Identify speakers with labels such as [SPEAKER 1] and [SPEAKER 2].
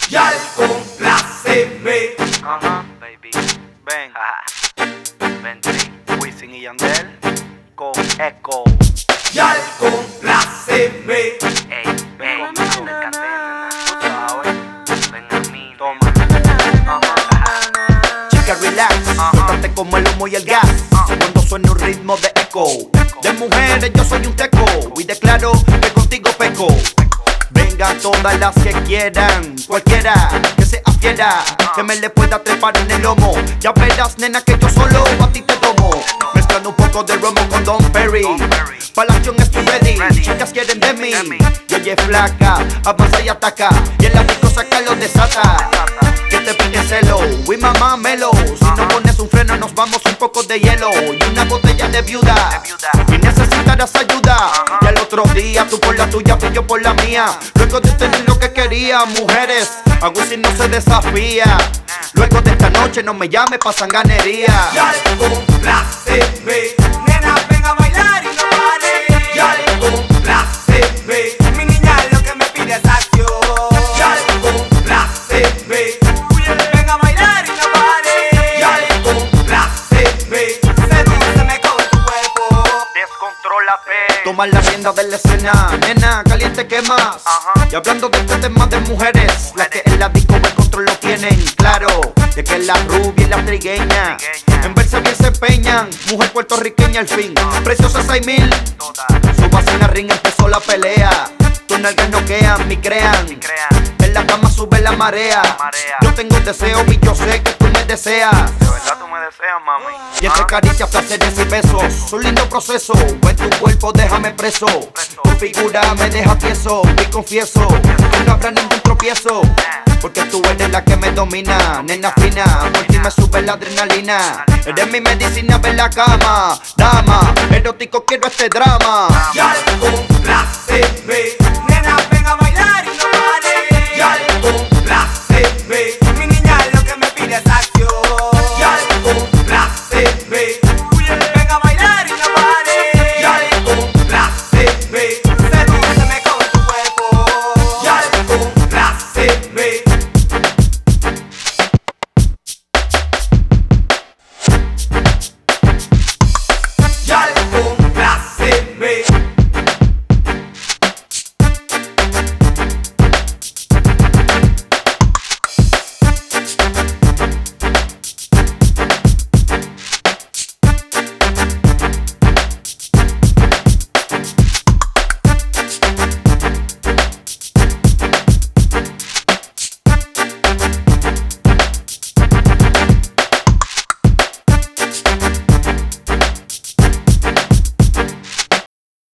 [SPEAKER 1] Yal, compláceme.
[SPEAKER 2] Baby, ven. Vente, Wisin y Yandel con Echo.
[SPEAKER 1] Yal, compláceme.
[SPEAKER 2] Ey, ven conmigo, encantena. Tú sabes, ven a mí, toma.
[SPEAKER 1] Chica, relax, suéltate como el humo y el gas. Cuando suena un ritmo de eco. De mujeres yo soy un teco y declaro que contigo peco. Vengan todas las que quieran, cualquiera que sea fiera, que me le pueda trepar en el lomo. Ya verás, nena, que yo solo a ti te tomo. Mezclando un poco de romo con Don Perry. Pa' la acción estoy ready, chicas quieren de mí. Y oye flaca, avanza y ataca, y en la disco saca lo desata. Que te pide celo, uy mamá melo. Si no pones un freno nos vamos un poco de hielo y una botella de viuda. Y necesitarás ayuda. Y al otro día tú por la tuya y yo por la mía. Luego de tener lo que quería, mujeres, a Wisin no se desafía. Luego de esta noche no me llame pa' sanganería. Yal, compláceme.
[SPEAKER 3] Nena, ven a bailar y no pares.
[SPEAKER 1] Yal, compláceme.
[SPEAKER 3] Mi niña lo que me pide es acción.
[SPEAKER 1] Yal, compláceme.
[SPEAKER 3] Ven a bailar y no pares.
[SPEAKER 1] Yal, compláceme.
[SPEAKER 3] Sedúceme con tu cuerpo.
[SPEAKER 2] Descontrola,
[SPEAKER 1] Toma la rienda de la escena, nena, caliente que más. Y hablando de este tema de mujeres, las que en la disco el control lo tienen claro, de que la rubia y la trigueña en verse bien se empeñan. Mujer puertorriqueña al fin, preciosa 6,000. Subas en la ring, empezó la pelea. Tus nalgas noquean, mi crean. En la cama sube la marea. Yo tengo deseo y yo sé que tú me deseas.
[SPEAKER 2] De verdad tú me deseas, mami.
[SPEAKER 1] Y entre caricias, placeres y besos, un lindo proceso. En tu cuerpo déjame preso. Tu figura me deja tieso. Y confieso que no habrá ningún tropiezo, porque tú eres la que me domina. Nena fina, por ti me sube la adrenalina. Eres mi medicina, ven la cama. Dama, erótico quiero este drama. Yal, compláceme.
[SPEAKER 3] Nena, ven a bailar y no